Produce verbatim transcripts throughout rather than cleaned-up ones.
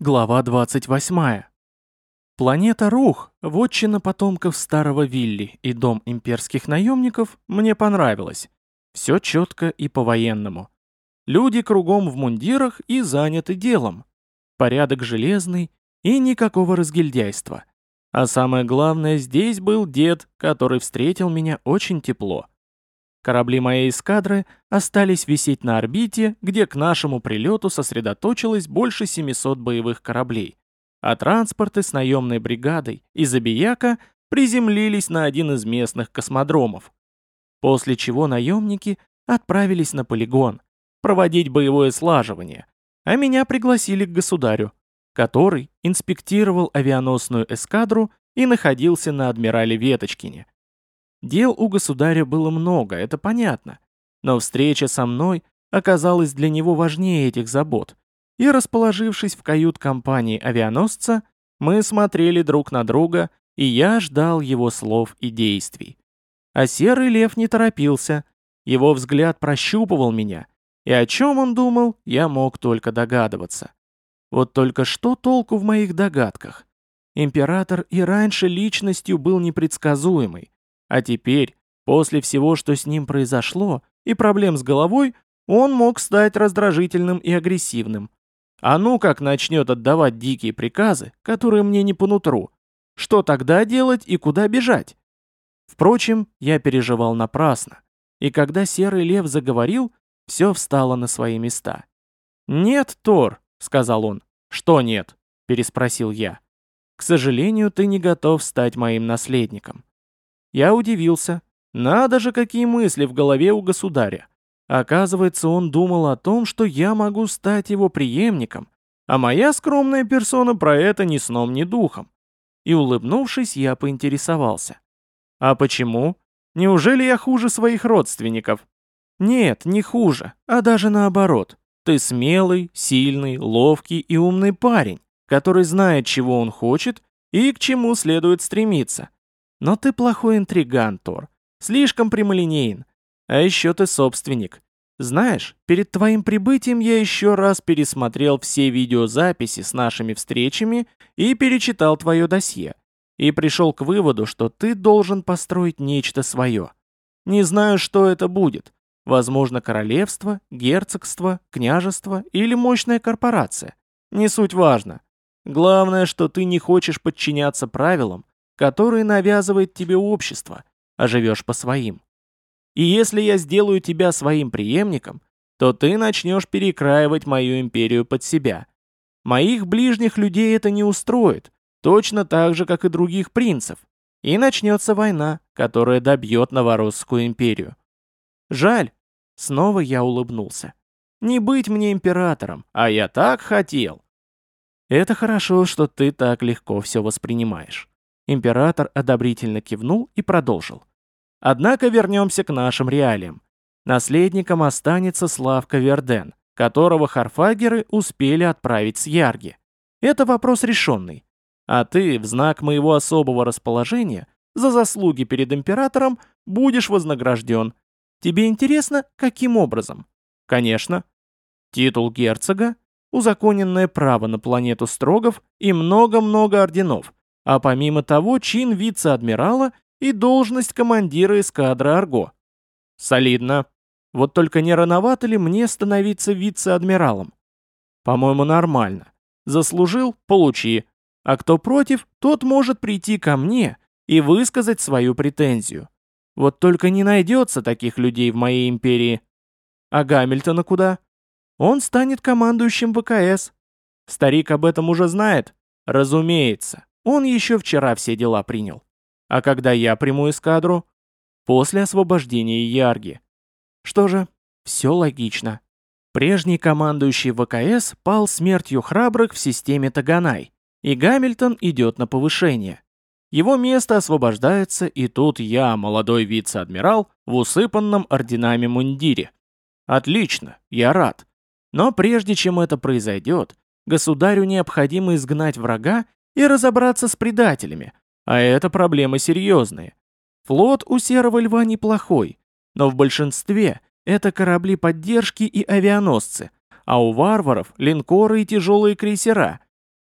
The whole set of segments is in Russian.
Глава двадцать восьмая. Планета Рух, вотчина потомков старого Вилли и дом имперских наемников, мне понравилась. Все четко и по-военному. Люди кругом в мундирах и заняты делом. Порядок железный и никакого разгильдяйства. А самое главное, здесь был дед, который встретил меня очень тепло. Корабли моей эскадры остались висеть на орбите, где к нашему прилету сосредоточилось больше семисот боевых кораблей, а транспорты с наемной бригадой и Забияка приземлились на один из местных космодромов. После чего наемники отправились на полигон проводить боевое слаживание, а меня пригласили к государю, который инспектировал авианосную эскадру и находился на адмирале Веточкине. Дел у государя было много, это понятно, но встреча со мной оказалась для него важнее этих забот, и, расположившись в кают-компании авианосца, мы смотрели друг на друга, и я ждал его слов и действий. А Серый Лев не торопился, его взгляд прощупывал меня, и о чем он думал, я мог только догадываться. Вот только что толку в моих догадках? Император и раньше личностью был непредсказуемый, а теперь, после всего, что с ним произошло, и проблем с головой, он мог стать раздражительным и агрессивным. А ну как начнет отдавать дикие приказы, которые мне не по нутру, что тогда делать и куда бежать? Впрочем, я переживал напрасно, и когда Серый Лев заговорил, все встало на свои места. «Нет, Тор», — сказал он. «Что нет?» — переспросил я. «К сожалению, ты не готов стать моим наследником». Я удивился. Надо же, какие мысли в голове у государя. Оказывается, он думал о том, что я могу стать его преемником, а моя скромная персона про это ни сном, ни духом. И, улыбнувшись, я поинтересовался. А почему? Неужели я хуже своих родственников? Нет, не хуже, а даже наоборот. Ты смелый, сильный, ловкий и умный парень, который знает, чего он хочет и к чему следует стремиться. Но ты плохой интриган, Тор. Слишком прямолинеен. А еще ты собственник. Знаешь, перед твоим прибытием я еще раз пересмотрел все видеозаписи с нашими встречами и перечитал твое досье. И пришел к выводу, что ты должен построить нечто свое. Не знаю, что это будет. Возможно, королевство, герцогство, княжество или мощная корпорация. Не суть важно. Главное, что ты не хочешь подчиняться правилам, которые навязывает тебе общество, а живешь по своим. И если я сделаю тебя своим преемником, то ты начнешь перекраивать мою империю под себя. Моих ближних людей это не устроит, точно так же, как и других принцев. И начнется война, которая добьет Новоросскую империю. Жаль, снова я улыбнулся. Не быть мне императором, а я так хотел. Это хорошо, что ты так легко все воспринимаешь. Император одобрительно кивнул и продолжил. Однако вернемся к нашим реалиям. Наследником останется Славка Верден, которого харфагеры успели отправить с Ярги. Это вопрос решенный. А ты, в знак моего особого расположения, за заслуги перед императором будешь вознагражден. Тебе интересно, каким образом? Конечно. Титул герцога, узаконенное право на планету Строгов и много-много орденов. А помимо того, чин вице-адмирала и должность командира эскадры Арго. Солидно. Вот только не рановато ли мне становиться вице-адмиралом? По-моему, нормально. Заслужил — получи. А кто против, тот может прийти ко мне и высказать свою претензию. Вот только не найдется таких людей в моей империи. А Гамильтона куда? Он станет командующим ВКС. Старик об этом уже знает? Разумеется. Он еще вчера все дела принял. А когда я приму эскадру? После освобождения Ярги. Что же, все логично. Прежний командующий ВКС пал смертью храбрых в системе Таганай, и Гамильтон идет на повышение. Его место освобождается, и тут я, молодой вице-адмирал, в усыпанном орденами мундире. Отлично, я рад. Но прежде чем это произойдет, государю необходимо изгнать врага и разобраться с предателями, а это проблемы серьезные. Флот у Серого Льва неплохой, но в большинстве это корабли поддержки и авианосцы, а у варваров линкоры и тяжелые крейсера.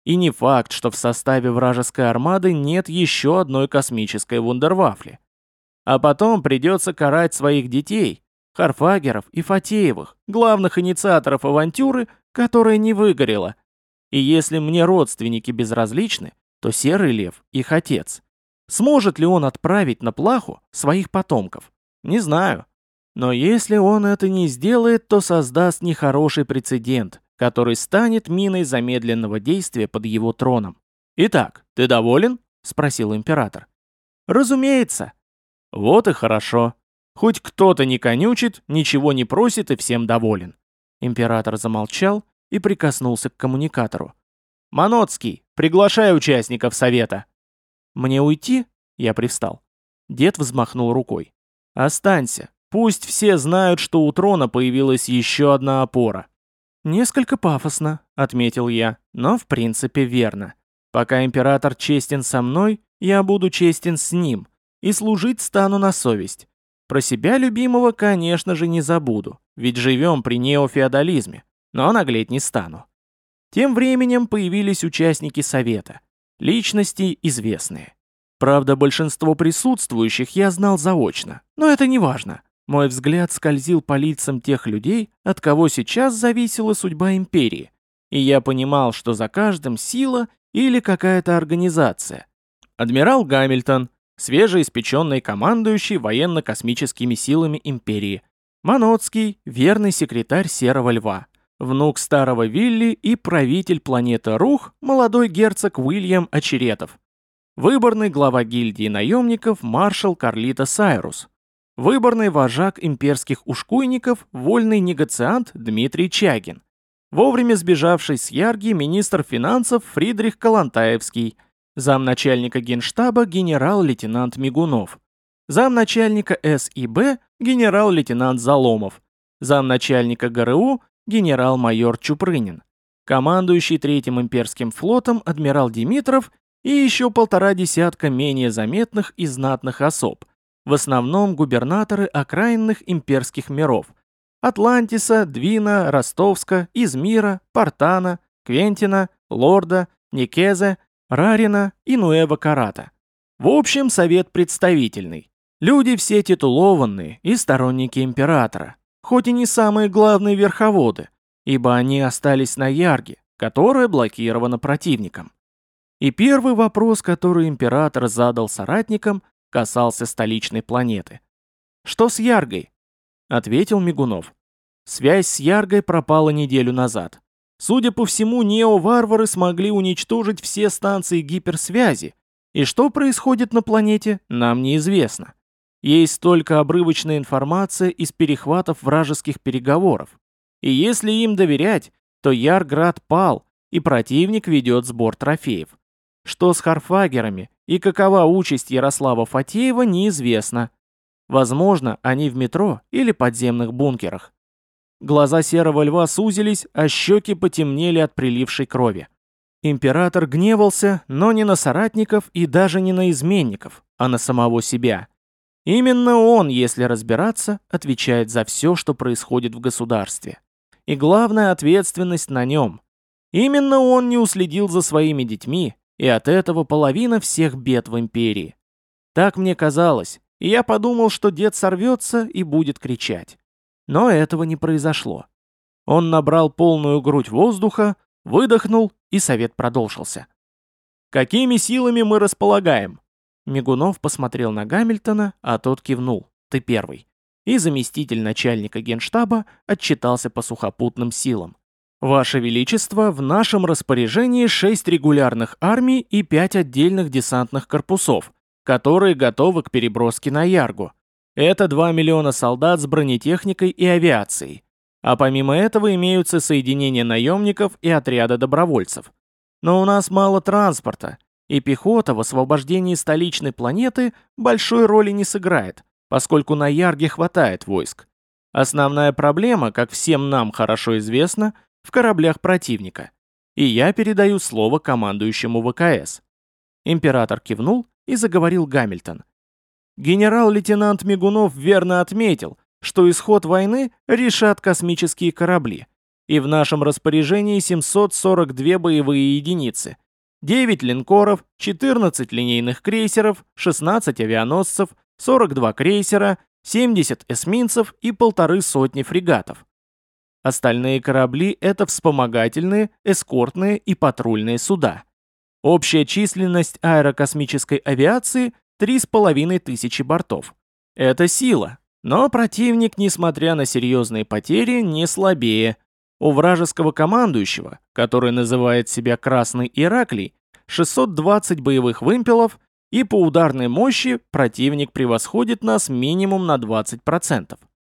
И не факт, что в составе вражеской армады нет еще одной космической вундервафли. А потом придется карать своих детей, Харфагеров и Фатеевых, главных инициаторов авантюры, которая не выгорела. И если мне родственники безразличны, то Серый Лев — их отец. Сможет ли он отправить на плаху своих потомков? Не знаю. Но если он это не сделает, то создаст нехороший прецедент, который станет миной замедленного действия под его троном. «Итак, ты доволен?» — спросил император. «Разумеется». «Вот и хорошо. Хоть кто-то не конючит, ничего не просит и всем доволен». Император замолчал и прикоснулся к коммуникатору. «Маноцкий, приглашай участников совета». «Мне уйти?» — я привстал. Дед взмахнул рукой. «Останься. Пусть все знают, что у трона появилась еще одна опора». «Несколько пафосно», — отметил я, — «но в принципе верно. Пока император честен со мной, я буду честен с ним, и служить стану на совесть. Про себя любимого, конечно же, не забуду, ведь живем при неофеодализме, но наглеть не стану». Тем временем появились участники совета. Личности известные. Правда, большинство присутствующих я знал заочно, но это не важно. Мой взгляд скользил по лицам тех людей, от кого сейчас зависела судьба империи, и я понимал, что за каждым сила или какая-то организация. Адмирал Гамильтон, свежеиспеченный командующий военно-космическими силами империи. Маноцкий, верный секретарь Серого Льва. Внук старого Вилли и правитель планеты Рух, молодой герцог Уильям Очеретов. Выборный глава гильдии наемников маршал Карлито Сайрус. Выборный вожак имперских ушкуйников, вольный негациант Дмитрий Чагин. Вовремя сбежавший с Ярги министр финансов Фридрих Калантаевский. Замначальника генштаба генерал-лейтенант Мигунов. Замначальника эс и бэ генерал-лейтенант Заломов. Замначальника гэ эр у генерал-майор Чупрынин. Командующий Третьим имперским флотом адмирал Димитров и еще полтора десятка менее заметных и знатных особ, в основном губернаторы окраинных имперских миров – Атлантиса, Двина, Ростовска, Измира, Портана, Квентина, Лорда, Никезе, Рарина и Нуэва-Карата. В общем, совет представительный. Люди все титулованные и сторонники императора, хоть и не самые главные верховоды, ибо они остались на Ярге, которая блокирована противником. И первый вопрос, который император задал соратникам, касался столичной планеты. «Что с Яргой?» — ответил Мигунов. «Связь с Яргой пропала неделю назад. Судя по всему, нео-варвары смогли уничтожить все станции гиперсвязи, и что происходит на планете, нам неизвестно. Есть только обрывочная информация из перехватов вражеских переговоров. И если им доверять, то Ярград пал, и противник ведет сбор трофеев. Что с Харфагерами и какова участь Ярослава Фатеева, неизвестно. Возможно, они в метро или подземных бункерах». Глаза Серого Льва сузились, а щеки потемнели от прилившей крови. Император гневался, но не на соратников и даже не на изменников, а на самого себя. Именно он, если разбираться, отвечает за все, что происходит в государстве. И главная ответственность на нем. Именно он не уследил за своими детьми, и от этого половина всех бед в империи. Так мне казалось, и я подумал, что дед сорвется и будет кричать. Но этого не произошло. Он набрал полную грудь воздуха, выдохнул, и совет продолжился. «Какими силами мы располагаем?» Мигунов посмотрел на Гамильтона, а тот кивнул. «Ты первый». И заместитель начальника генштаба отчитался по сухопутным силам. «Ваше Величество, в нашем распоряжении шесть регулярных армий и пять отдельных десантных корпусов, которые готовы к переброске на Яргу. Это два миллиона солдат с бронетехникой и авиацией. А помимо этого имеются соединения наемников и отряда добровольцев. Но у нас мало транспорта, и пехота в освобождении столичной планеты большой роли не сыграет, поскольку на Ярге хватает войск. Основная проблема, как всем нам хорошо известно, в кораблях противника. И я передаю слово командующему вэ ка эс». Император кивнул и заговорил Гамильтон. «Генерал-лейтенант Мигунов верно отметил, что исход войны решат космические корабли, и в нашем распоряжении семьсот сорок две боевые единицы, девять линкоров, четырнадцать линейных крейсеров, шестнадцать авианосцев, сорок два крейсера, семьдесят эсминцев и полторы сотни фрегатов. Остальные корабли – это вспомогательные, эскортные и патрульные суда. Общая численность аэрокосмической авиации – три с половиной тысячи бортов. Это сила, но противник, несмотря на серьезные потери, не слабее. У вражеского командующего, который называет себя Красный Ираклий, шестьсот двадцать боевых вымпелов, и по ударной мощи противник превосходит нас минимум на двадцать процентов.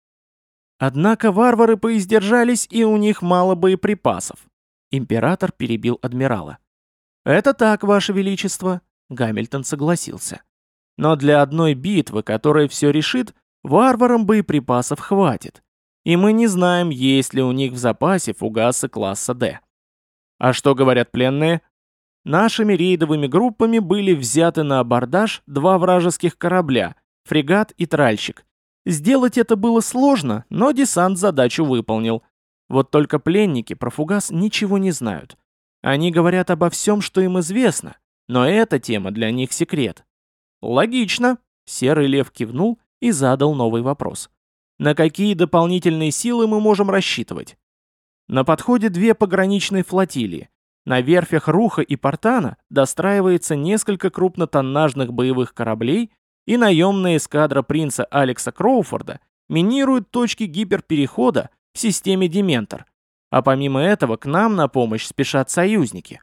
Однако варвары поиздержались, и у них мало боеприпасов. Император перебил адмирала. «Это так, Ваше Величество», — Гамильтон согласился. «Но для одной битвы, которая все решит, варварам боеприпасов хватит. И мы не знаем, есть ли у них в запасе фугасы класса «Д». А что говорят пленные? Нашими рейдовыми группами были взяты на абордаж два вражеских корабля, фрегат и тральщик. Сделать это было сложно, но десант задачу выполнил. Вот только пленники про фугас ничего не знают. Они говорят обо всем, что им известно, но эта тема для них секрет». «Логично», — Серый Лев кивнул и задал новый вопрос. «На какие дополнительные силы мы можем рассчитывать?» «На подходе две пограничные флотилии. На верфях Руха и Портана достраивается несколько крупнотоннажных боевых кораблей, и наемная эскадра принца Алекса Кроуфорда минирует точки гиперперехода в системе Дементор. А помимо этого к нам на помощь спешат союзники».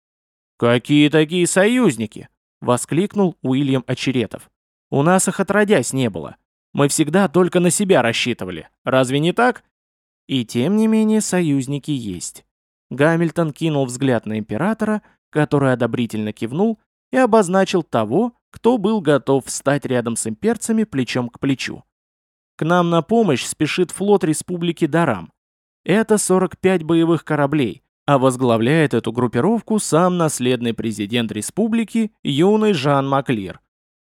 «Какие такие союзники?» — воскликнул Уильям Очеретов. «У нас их отродясь не было. Мы всегда только на себя рассчитывали. Разве не так?» И тем не менее союзники есть. Гамильтон кинул взгляд на императора, который одобрительно кивнул и обозначил того, кто был готов встать рядом с имперцами плечом к плечу. К нам на помощь спешит флот Республики Дарам. Это сорок пять боевых кораблей, а возглавляет эту группировку сам наследный президент республики юный Жан Маклир.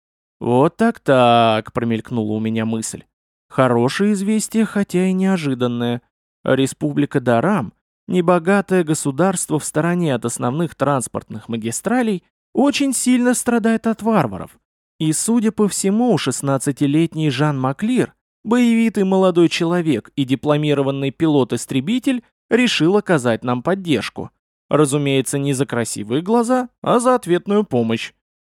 «Вот так-так», — промелькнула у меня мысль. «Хорошее известие, хотя и неожиданное. Республика Дарам, небогатое государство в стороне от основных транспортных магистралей, очень сильно страдает от варваров. И, судя по всему, шестнадцатилетний Жан Маклир, боевитый молодой человек и дипломированный пилот-истребитель, решил оказать нам поддержку. Разумеется, не за красивые глаза, а за ответную помощь.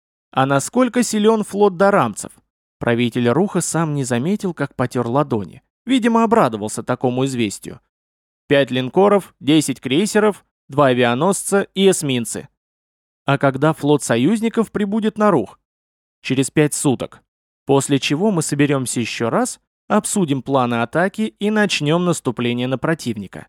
А насколько силен флот дарамцев?» Правитель Руха сам не заметил, как потер ладони. Видимо, обрадовался такому известию. «Пять линкоров, десять крейсеров, два авианосца и эсминцы». «А когда флот союзников прибудет на Рух?» «Через пять суток. После чего мы соберемся еще раз, обсудим планы атаки и начнем наступление на противника».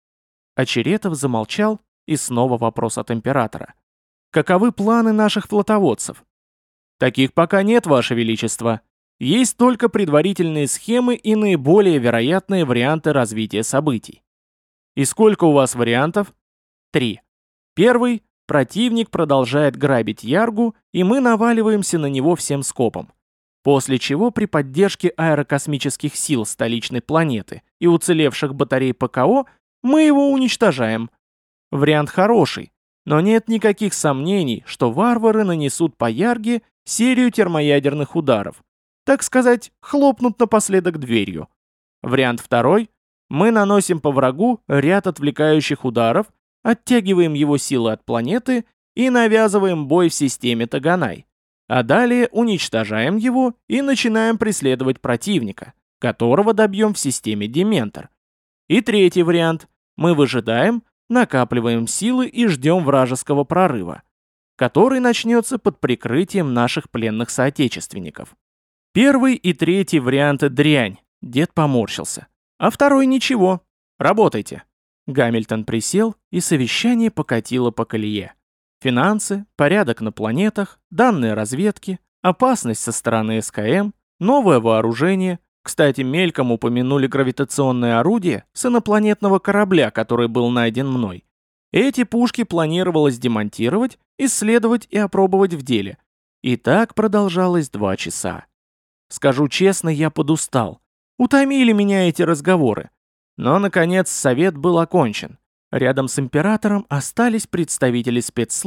Очеретов замолчал, и снова вопрос от императора. «Каковы планы наших флотоводцев?» «Таких пока нет, Ваше Величество. Есть только предварительные схемы и наиболее вероятные варианты развития событий». «И сколько у вас вариантов?» «Три. Первый. Противник продолжает грабить Яргу, и мы наваливаемся на него всем скопом. После чего при поддержке аэрокосмических сил столичной планеты и уцелевших батарей ПКО мы его уничтожаем. Вариант хороший, но нет никаких сомнений, что варвары нанесут по Ярге серию термоядерных ударов. Так сказать, хлопнут напоследок дверью. Вариант второй. Мы наносим по врагу ряд отвлекающих ударов, оттягиваем его силы от планеты и навязываем бой в системе Таганай. А далее уничтожаем его и начинаем преследовать противника, которого добьем в системе Дементор. И третий вариант. Мы выжидаем, накапливаем силы и ждем вражеского прорыва, который начнется под прикрытием наших пленных соотечественников. Первый и третий варианты дрянь, дед поморщился. А второй ничего. Работайте. Гамильтон присел, и совещание покатило по колее. Финансы, порядок на планетах, данные разведки, опасность со стороны СКМ, новое вооружение. Кстати, мельком упомянули гравитационное орудие с инопланетного корабля, который был найден мной. Эти пушки планировалось демонтировать, исследовать и опробовать в деле. И так продолжалось два часа. Скажу честно, я подустал. Утомили меня эти разговоры. Но, наконец, совет был окончен. Рядом с императором остались представители спецслужб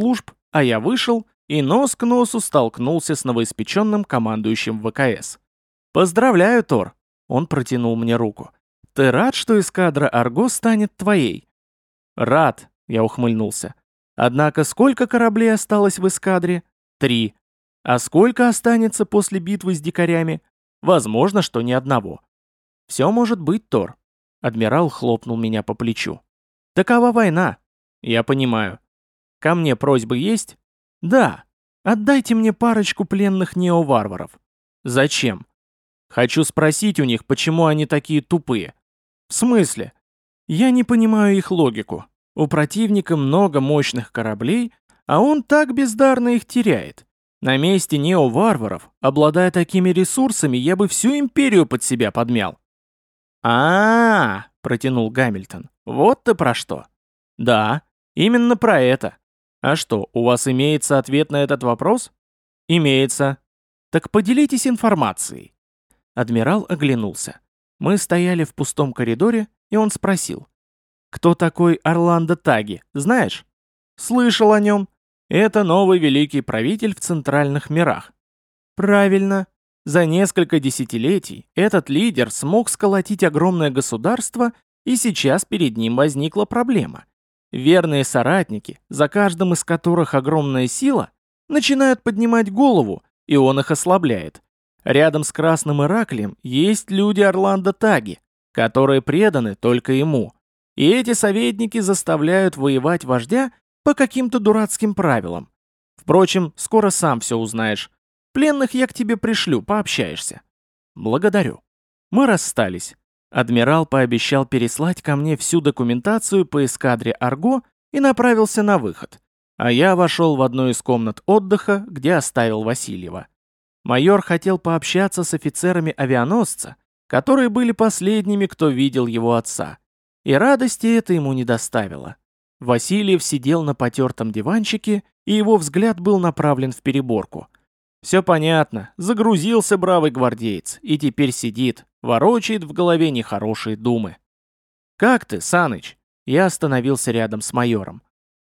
а я вышел и нос к носу столкнулся с новоиспеченным командующим ВКС. «Поздравляю, Тор!» Он протянул мне руку. «Ты рад, что эскадра Арго станет твоей?» «Рад», — я ухмыльнулся. «Однако сколько кораблей осталось в эскадре?» «Три». «А сколько останется после битвы с дикарями?» «Возможно, что ни одного». «Все может быть, Тор». Адмирал хлопнул меня по плечу. «Такова война». «Я понимаю». «Ко мне просьбы есть?» «Да. Отдайте мне парочку пленных неоварваров». «Зачем?» «Хочу спросить у них, почему они такие тупые». «В смысле?» «Я не понимаю их логику. У противника много мощных кораблей, а он так бездарно их теряет. На месте неоварваров, обладая такими ресурсами, я бы всю империю под себя подмял». «А-а-а», протянул Гамильтон. «Вот ты про что». «Да, именно про это. А что, у вас имеется ответ на этот вопрос?» «Имеется». «Так поделитесь информацией». Адмирал оглянулся. Мы стояли в пустом коридоре, и он спросил. «Кто такой Орландо Таги, знаешь?» «Слышал о нем. Это новый великий правитель в центральных мирах». «Правильно. За несколько десятилетий этот лидер смог сколотить огромное государство, и сейчас перед ним возникла проблема. Верные соратники, за каждым из которых огромная сила, начинают поднимать голову, и он их ослабляет. Рядом с Красным Ираклием есть люди Орландо Таги, которые преданы только ему. И эти советники заставляют воевать вождя по каким-то дурацким правилам. Впрочем, скоро сам все узнаешь. Пленных я к тебе пришлю, пообщаешься». «Благодарю». Мы расстались. Адмирал пообещал переслать ко мне всю документацию по эскадре Арго и направился на выход. А я вошел в одну из комнат отдыха, где оставил Васильева. Майор хотел пообщаться с офицерами авианосца, которые были последними, кто видел его отца. И радости это ему не доставило. Васильев сидел на потертом диванчике, и его взгляд был направлен в переборку. Все понятно, загрузился бравый гвардеец, и теперь сидит, ворочает в голове нехорошие думы. «Как ты, Саныч?» Я остановился рядом с майором.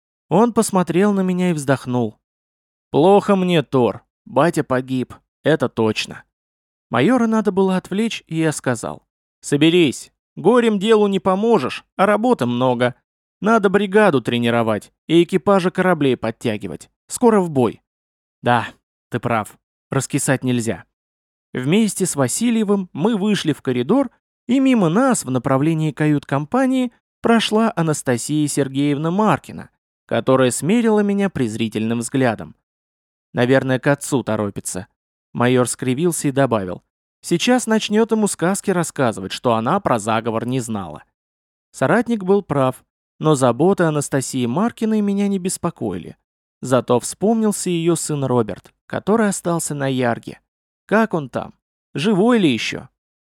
Он посмотрел на меня и вздохнул. «Плохо мне, Тор. Батя погиб. Это точно». Майора надо было отвлечь, и я сказал. «Соберись. Горем делу не поможешь, а работы много. Надо бригаду тренировать и экипажи кораблей подтягивать. Скоро в бой». «Да, ты прав. Раскисать нельзя». Вместе с Васильевым мы вышли в коридор, и мимо нас в направлении кают-компании прошла Анастасия Сергеевна Маркина, которая смерила меня презрительным взглядом. «Наверное, к отцу торопится». Майор скривился и добавил. «Сейчас начнет ему сказки рассказывать, что она про заговор не знала». Соратник был прав, но заботы Анастасии Маркиной меня не беспокоили. Зато вспомнился ее сын Роберт, который остался на Ярге. Как он там? Живой ли еще?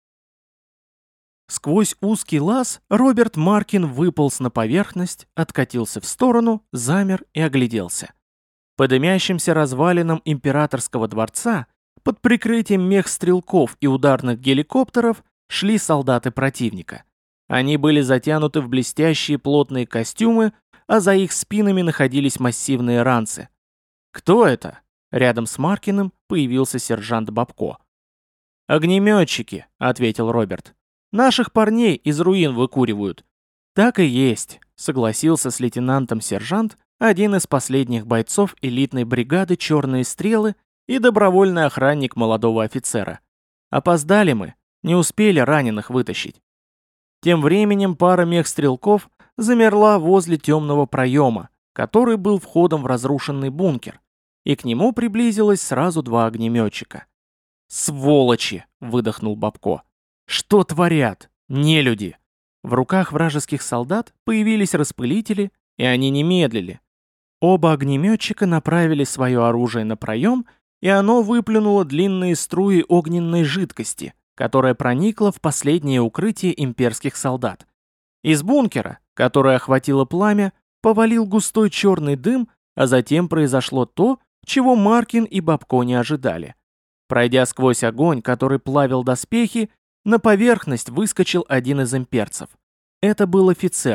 Сквозь узкий лаз Роберт Маркин выполз на поверхность, откатился в сторону, замер и огляделся. По дымящимся развалинам императорского дворца, под прикрытием мехстрелков и ударных геликоптеров, шли солдаты противника. Они были затянуты в блестящие плотные костюмы, а за их спинами находились массивные ранцы. «Кто это?» Рядом с Маркиным появился сержант Бабко. «Огнеметчики», — ответил Роберт. «Наших парней из руин выкуривают». «Так и есть», — согласился с лейтенантом сержант, один из последних бойцов элитной бригады «Черные стрелы» и добровольный охранник молодого офицера. «Опоздали мы, не успели раненых вытащить». Тем временем пара мехстрелков замерла возле темного проема, который был входом в разрушенный бункер, и к нему приблизилось сразу два огнеметчика. «Сволочи!» — выдохнул Бабко. «Что творят? Нелюди!» В руках вражеских солдат появились распылители, и они не медлили. Оба огнеметчика направили свое оружие на проем, и оно выплюнуло длинные струи огненной жидкости, которая проникла в последнее укрытие имперских солдат. Из бункера, которое охватило пламя, повалил густой черный дым, а затем произошло то, чего Маркин и Бабко не ожидали. Пройдя сквозь огонь, который плавил доспехи, на поверхность выскочил один из имперцев. Это был офицер,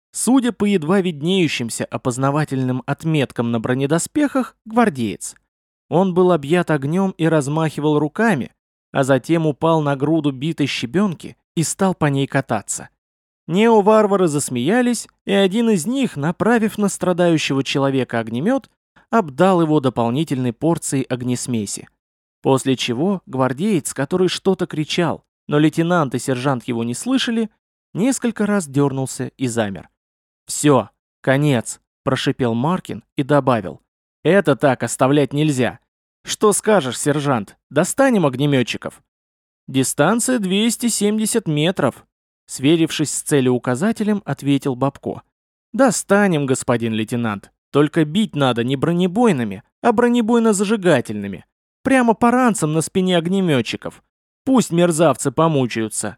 Судя по едва виднеющимся опознавательным отметкам на бронедоспехах, гвардеец. Он был объят огнем и размахивал руками, а затем упал на груду битой щебенки и стал по ней кататься. Нео-варвары засмеялись, и один из них, направив на страдающего человека огнемет, обдал его дополнительной порцией огнесмеси. После чего гвардеец, который что-то кричал, но лейтенант и сержант его не слышали, несколько раз дернулся и замер. «Все, конец», – прошипел Маркин и добавил. «Это так оставлять нельзя. Что скажешь, сержант, достанем огнеметчиков?» «Дистанция двести семьдесят метров», – сверившись с целеуказателем, ответил Бабко. «Достанем, господин лейтенант. Только бить надо не бронебойными, а бронебойно-зажигательными. Прямо по ранцам на спине огнеметчиков. Пусть мерзавцы помучаются».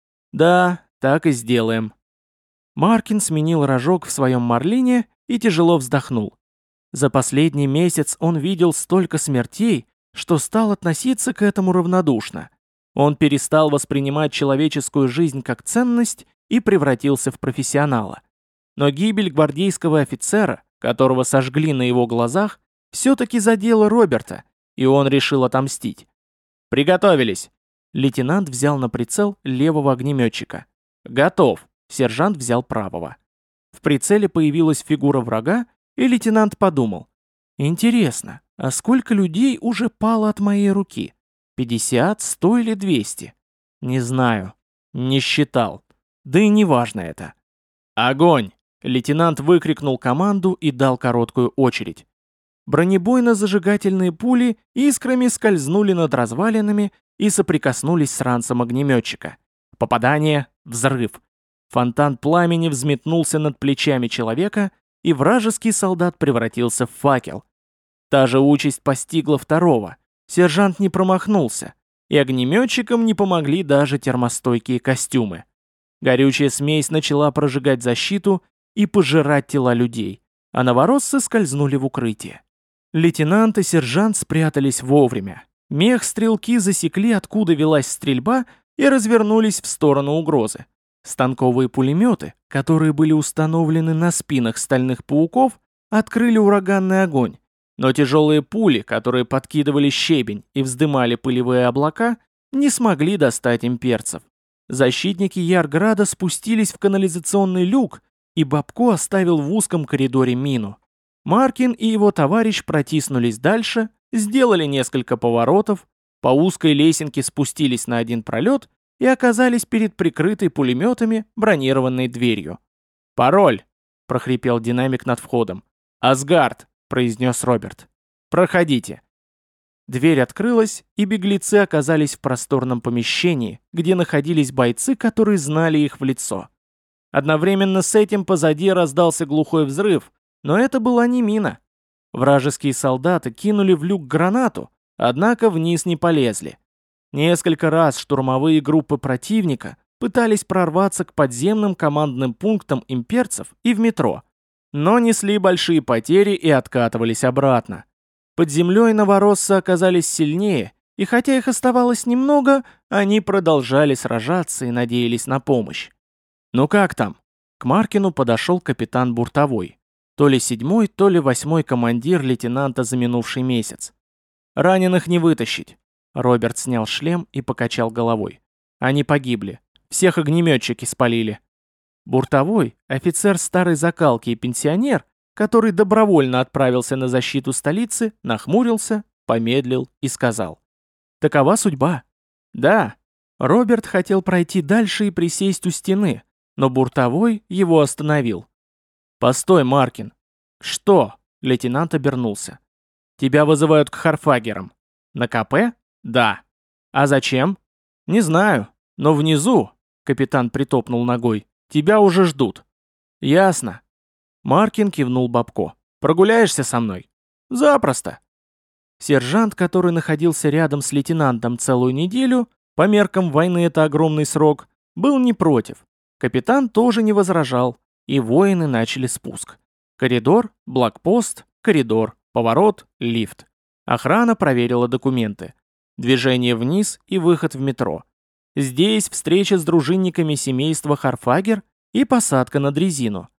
«Да, так и сделаем». Маркин сменил рожок в своем марлине и тяжело вздохнул. За последний месяц он видел столько смертей, что стал относиться к этому равнодушно. Он перестал воспринимать человеческую жизнь как ценность и превратился в профессионала. Но гибель гвардейского офицера, которого сожгли на его глазах, все-таки задела Роберта, и он решил отомстить. «Приготовились!» Лейтенант взял на прицел левого огнеметчика. «Готов!» Сержант взял правого. В прицеле появилась фигура врага, и лейтенант подумал. «Интересно, а сколько людей уже пало от моей руки? пятьдесят, сто или двести? Не знаю. Не считал. Да и не важно это». «Огонь!» Лейтенант выкрикнул команду и дал короткую очередь. Бронебойно-зажигательные пули искрами скользнули над развалинами и соприкоснулись с ранцем огнеметчика. Попадание, взрыв. Фонтан пламени взметнулся над плечами человека, и вражеский солдат превратился в факел. Та же участь постигла второго. Сержант не промахнулся, и огнеметчикам не помогли даже термостойкие костюмы. Горючая смесь начала прожигать защиту и пожирать тела людей, а новоросцы скользнули в укрытие. Лейтенант и сержант спрятались вовремя. Мех-стрелки засекли, откуда велась стрельба, и развернулись в сторону угрозы. Станковые пулеметы, которые были установлены на спинах стальных пауков, открыли ураганный огонь, но тяжелые пули, которые подкидывали щебень и вздымали пылевые облака, не смогли достать имперцев. Защитники Ярграда спустились в канализационный люк, и Бабко оставил в узком коридоре мину. Маркин и его товарищ протиснулись дальше, сделали несколько поворотов, по узкой лесенке спустились на один пролет и оказались перед прикрытой пулеметами бронированной дверью. «Пароль!» – прохрипел динамик над входом. «Асгард!» – произнес Роберт. «Проходите!» Дверь открылась, и беглецы оказались в просторном помещении, где находились бойцы, которые знали их в лицо. Одновременно с этим позади раздался глухой взрыв, но это была не мина. Вражеские солдаты кинули в люк гранату, однако вниз не полезли. Несколько раз штурмовые группы противника пытались прорваться к подземным командным пунктам имперцев и в метро, но несли большие потери и откатывались обратно. Под землей новороссы оказались сильнее, и хотя их оставалось немного, они продолжали сражаться и надеялись на помощь. «Ну как там?» К Маркину подошел капитан Буртовой. То ли седьмой, то ли восьмой командир лейтенанта за минувший месяц. «Раненых не вытащить». Роберт снял шлем и покачал головой. «Они погибли. Всех огнеметчики спалили». Буртовой, офицер старой закалки и пенсионер, который добровольно отправился на защиту столицы, нахмурился, помедлил и сказал. «Такова судьба». «Да». Роберт хотел пройти дальше и присесть у стены, но Буртовой его остановил. «Постой, Маркин». «Что?» — лейтенант обернулся. «Тебя вызывают к Харфагерам». «На КП?» «Да». «А зачем?» «Не знаю. Но внизу», — капитан притопнул ногой, — «тебя уже ждут». «Ясно». Маркин кивнул Бабко. «Прогуляешься со мной?» «Запросто». Сержант, который находился рядом с лейтенантом целую неделю, по меркам войны это огромный срок, был не против. Капитан тоже не возражал, и воины начали спуск. Коридор, блокпост, коридор, поворот, лифт. Охрана проверила документы. Движение вниз и выход в метро. Здесь встреча с дружинниками семейства Харфагер и посадка на дрезину.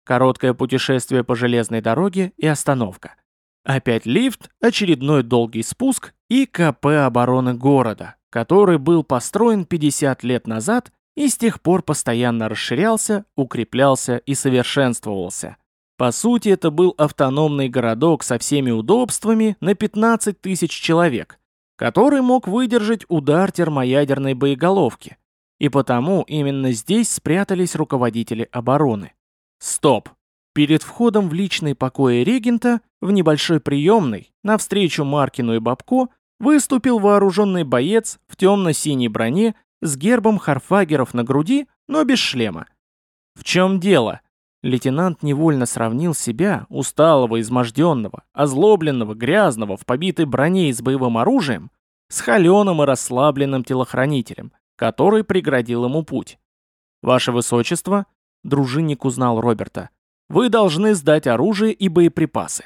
Короткое путешествие по железной дороге и остановка. Опять лифт, очередной долгий спуск и КП обороны города, который был построен пятьдесят лет назад и с тех пор постоянно расширялся, укреплялся и совершенствовался. По сути, это был автономный городок со всеми удобствами на пятнадцать тысяч человек, который мог выдержать удар термоядерной боеголовки. И потому именно здесь спрятались руководители обороны. Стоп! Перед входом в личные покои регента, в небольшой приемной, навстречу Маркину и Бабко, выступил вооруженный боец в темно-синей броне с гербом Харфагеров на груди, но без шлема. В чем дело? Лейтенант невольно сравнил себя, усталого, изможденного, озлобленного, грязного, в побитой броне и с боевым оружием, с холеным и расслабленным телохранителем, который преградил ему путь. «Ваше Высочество», — дружинник узнал Роберта, — «вы должны сдать оружие и боеприпасы».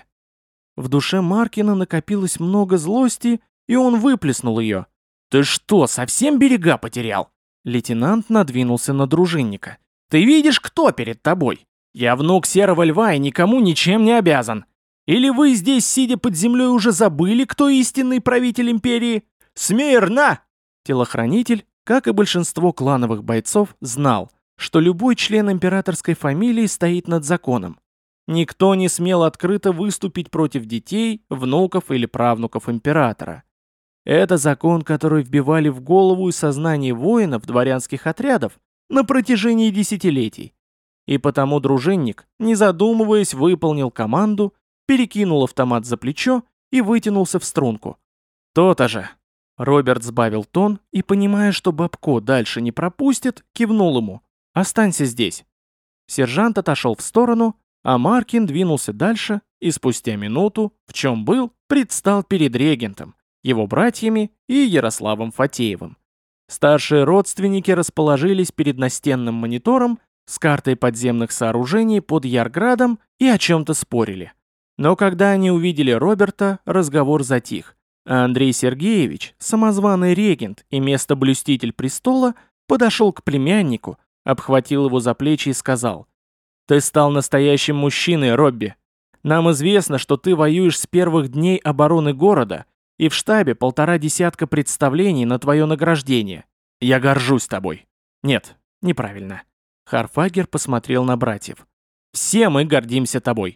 В душе Маркина накопилось много злости, и он выплеснул ее. «Ты что, совсем берега потерял?» Лейтенант надвинулся на дружинника. «Ты видишь, кто перед тобой? Я внук Серого Льва и никому ничем не обязан. Или вы здесь, сидя под землей, уже забыли, кто истинный правитель империи? Смирно!» Телохранитель, как и большинство клановых бойцов, знал, что любой член императорской фамилии стоит над законом. Никто не смел открыто выступить против детей, внуков или правнуков императора. Это закон, который вбивали в голову и сознание воинов дворянских отрядов на протяжении десятилетий. И потому дружинник, не задумываясь, выполнил команду, перекинул автомат за плечо и вытянулся в струнку. «То-то же!» Роберт сбавил тон и, понимая, что Бабко дальше не пропустит, кивнул ему. «Останься здесь». Сержант отошел в сторону, а Маркин двинулся дальше и спустя минуту, в чем был, предстал перед регентом, его братьями и Ярославом Фатеевым. Старшие родственники расположились перед настенным монитором с картой подземных сооружений под Ярградом и о чем-то спорили. Но когда они увидели Роберта, разговор затих, а Андрей Сергеевич, самозваный регент и местоблюститель престола, подошел к племяннику, обхватил его за плечи и сказал: «Ты стал настоящим мужчиной, Робби. Нам известно, что ты воюешь с первых дней обороны города, и в штабе полтора десятка представлений на твое награждение. Я горжусь тобой». «Нет, неправильно». Харфагер посмотрел на братьев. «Все мы гордимся тобой».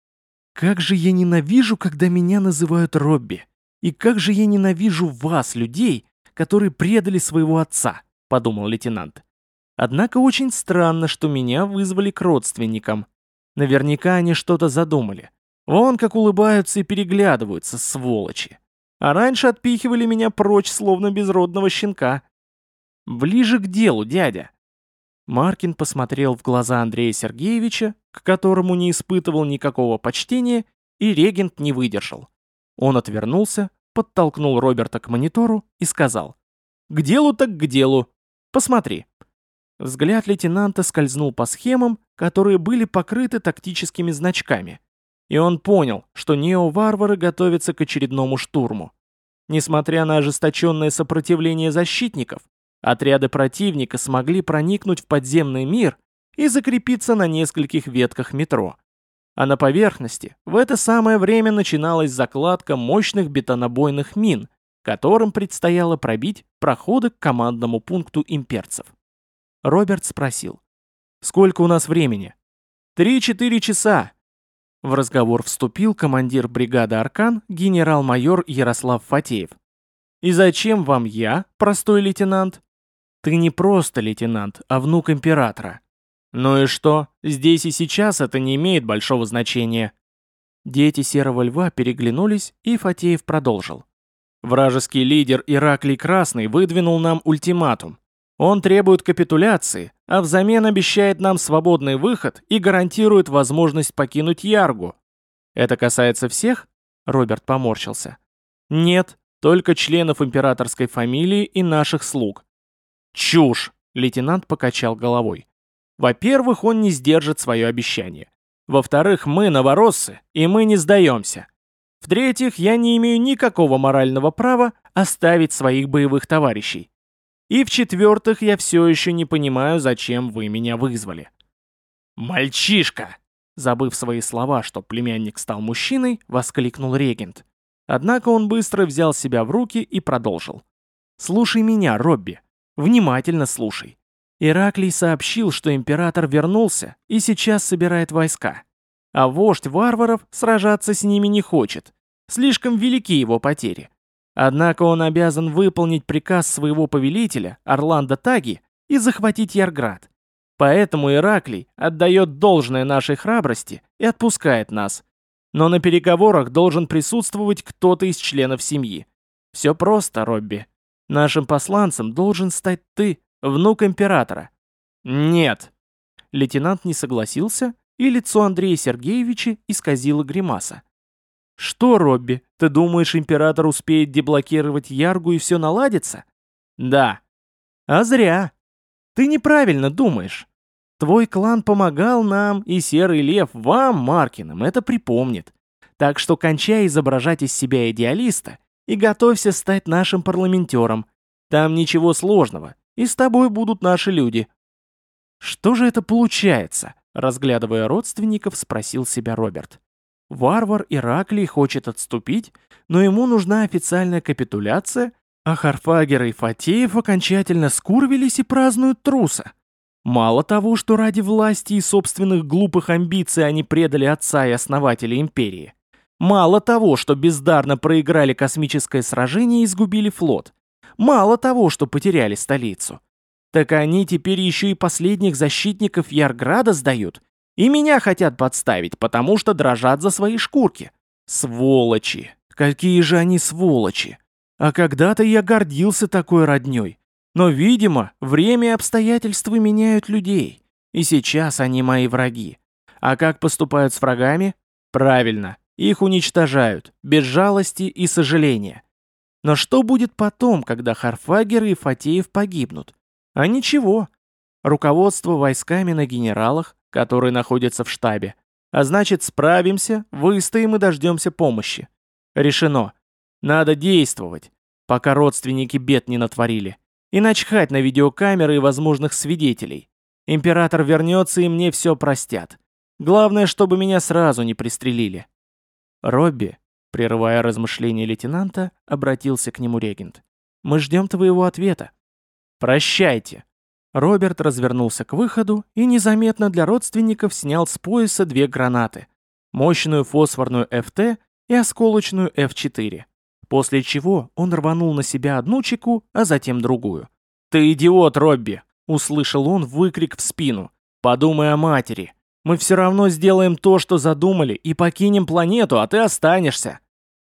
«Как же я ненавижу, когда меня называют Робби. И как же я ненавижу вас, людей, которые предали своего отца», — подумал лейтенант. «Однако очень странно, что меня вызвали к родственникам. Наверняка они что-то задумали. Вон как улыбаются и переглядываются, сволочи. А раньше отпихивали меня прочь, словно безродного щенка. Ближе к делу, дядя». Маркин посмотрел в глаза Андрея Сергеевича, к которому не испытывал никакого почтения, и регент не выдержал. Он отвернулся, подтолкнул Роберта к монитору и сказал: «К делу так к делу. Посмотри». Взгляд лейтенанта скользнул по схемам, которые были покрыты тактическими значками, и он понял, что нео-варвары готовятся к очередному штурму. Несмотря на ожесточенное сопротивление защитников, отряды противника смогли проникнуть в подземный мир и закрепиться на нескольких ветках метро. А на поверхности в это самое время начиналась закладка мощных бетонобойных мин, которым предстояло пробить проходы к командному пункту имперцев. Роберт спросил: «Сколько у нас времени?» «Три-четыре часа». В разговор вступил командир бригады «Аркан» генерал-майор Ярослав Фатеев. «И зачем вам я, простой лейтенант?» «Ты не просто лейтенант, а внук императора». «Ну и что? Здесь и сейчас это не имеет большого значения». Дети Серого Льва переглянулись, и Фатеев продолжил. «Вражеский лидер Ираклий Красный выдвинул нам ультиматум. Он требует капитуляции, а взамен обещает нам свободный выход и гарантирует возможность покинуть Яргу». «Это касается всех?» Роберт поморщился. «Нет, только членов императорской фамилии и наших слуг». «Чушь!» — лейтенант покачал головой. «Во-первых, он не сдержит свое обещание. Во-вторых, мы новороссы, и мы не сдаемся. В-третьих, я не имею никакого морального права оставить своих боевых товарищей. И в-четвертых, я все еще не понимаю, зачем вы меня вызвали». «Мальчишка!» Забыв свои слова, что племянник стал мужчиной, воскликнул регент. Однако он быстро взял себя в руки и продолжил. «Слушай меня, Робби. Внимательно слушай. Ираклий сообщил, что император вернулся и сейчас собирает войска. А вождь варваров сражаться с ними не хочет. Слишком велики его потери. Однако он обязан выполнить приказ своего повелителя, Орландо Таги, и захватить Ярград. Поэтому Ираклий отдает должное нашей храбрости и отпускает нас. Но на переговорах должен присутствовать кто-то из членов семьи. Все просто, Робби. Нашим посланцем должен стать ты, внук императора». «Нет». Лейтенант не согласился, и лицо Андрея Сергеевича исказило гримаса. «Что, Робби, ты думаешь, император успеет деблокировать Яргу и все наладится?» «Да». «А зря. Ты неправильно думаешь. Твой клан помогал нам, и Серый Лев вам, Маркиным, это припомнит. Так что кончай изображать из себя идеалиста и готовься стать нашим парламентером. Там ничего сложного, и с тобой будут наши люди». «Что же это получается?» — разглядывая родственников, спросил себя Роберт. «Варвар Ираклий хочет отступить, но ему нужна официальная капитуляция, а Харфагер и Фатеев окончательно скурвились и празднуют труса. Мало того, что ради власти и собственных глупых амбиций они предали отца и основателя империи. Мало того, что бездарно проиграли космическое сражение и сгубили флот. Мало того, что потеряли столицу. Так они теперь еще и последних защитников Ярграда сдают. И меня хотят подставить, потому что дрожат за свои шкурки. Сволочи! Какие же они сволочи! А когда-то я гордился такой роднёй. Но, видимо, время и обстоятельства меняют людей. И сейчас они мои враги. А как поступают с врагами? Правильно, их уничтожают, без жалости и сожаления. Но что будет потом, когда Харфагер и Фатеев погибнут? А ничего. Руководство войсками на генералах, которые находятся в штабе. А значит, справимся, выстоим и дождемся помощи. Решено. Надо действовать, пока родственники бед не натворили. И начхать на видеокамеры и возможных свидетелей. Император вернется, и мне все простят. Главное, чтобы меня сразу не пристрелили. Робби, прерывая размышления лейтенанта, обратился к нему регент. Мы ждем твоего ответа. Прощайте. Роберт развернулся к выходу и незаметно для родственников снял с пояса две гранаты. Мощную фосфорную эф тэ и осколочную эф четыре. После чего он рванул на себя одну чеку, а затем другую. «Ты идиот, Робби!» — услышал он выкрик в спину. «Подумай о матери. Мы все равно сделаем то, что задумали, и покинем планету, а ты останешься».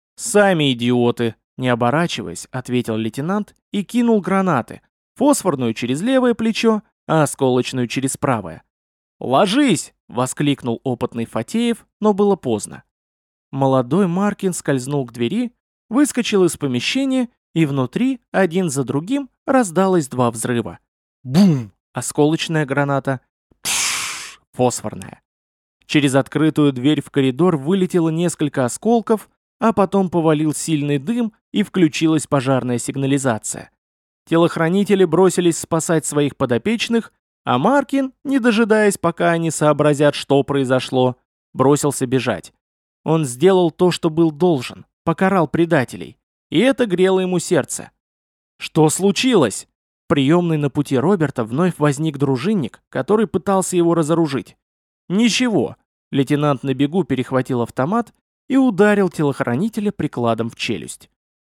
«Сами идиоты!» — не оборачиваясь, ответил лейтенант и кинул гранаты. Фосфорную через левое плечо, а осколочную через правое. «Ложись!» — воскликнул опытный Фатеев, но было поздно. Молодой Маркин скользнул к двери, выскочил из помещения, и внутри, один за другим, раздалось два взрыва. Бум! Осколочная граната. Пшшш! Фосфорная. Через открытую дверь в коридор вылетело несколько осколков, а потом повалил сильный дым, и включилась пожарная сигнализация. Телохранители бросились спасать своих подопечных, а Маркин, не дожидаясь, пока они сообразят, что произошло, бросился бежать. Он сделал то, что был должен, покарал предателей, и это грело ему сердце. Что случилось? В приемной на пути Роберта вновь возник дружинник, который пытался его разоружить. Ничего, лейтенант на бегу перехватил автомат и ударил телохранителя прикладом в челюсть.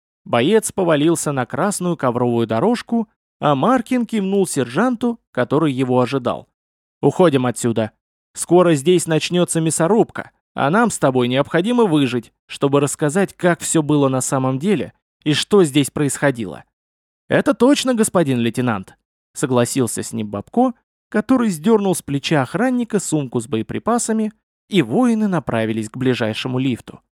Боец повалился на красную ковровую дорожку, а Маркин кивнул сержанту, который его ожидал. «Уходим отсюда. Скоро здесь начнется мясорубка, а нам с тобой необходимо выжить, чтобы рассказать, как все было на самом деле и что здесь происходило». «Это точно, господин лейтенант», — согласился с ним Бабко, который сдернул с плеча охранника сумку с боеприпасами, и воины направились к ближайшему лифту.